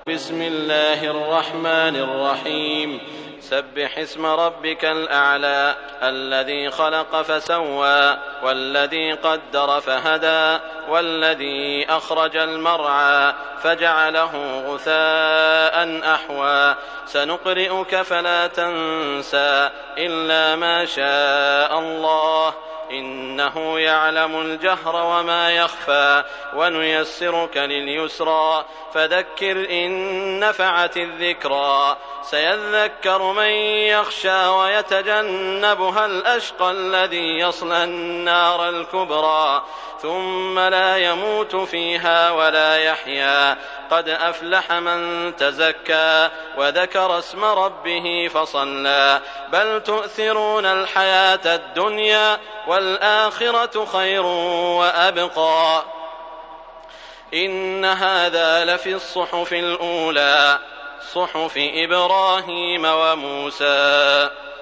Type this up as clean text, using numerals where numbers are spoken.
بسم الله الرحمن الرحيم سبح اسم ربك الأعلى الذي خلق فسوى والذي قدر فهدى والذي أخرج المرعى فجعله غثاء أحوى سنقرئك فلا تنسى إلا ما شاء الله إنه يعلم الجهر وما يخفى ونيسرك لليسرى فذكر إن نفعت الذكرى سيذكر من يخشى ويتجنبها الأشقى الذي يصلى النار الكبرى ثم لا يموت فيها ولا يحيا قد أفلح من تزكى وذكر اسم ربه فصلى بل تؤثرون الحياة الدنيا والآخرة خير وأبقى إن هذا لفي الصحف الأولى صحف إبراهيم وموسى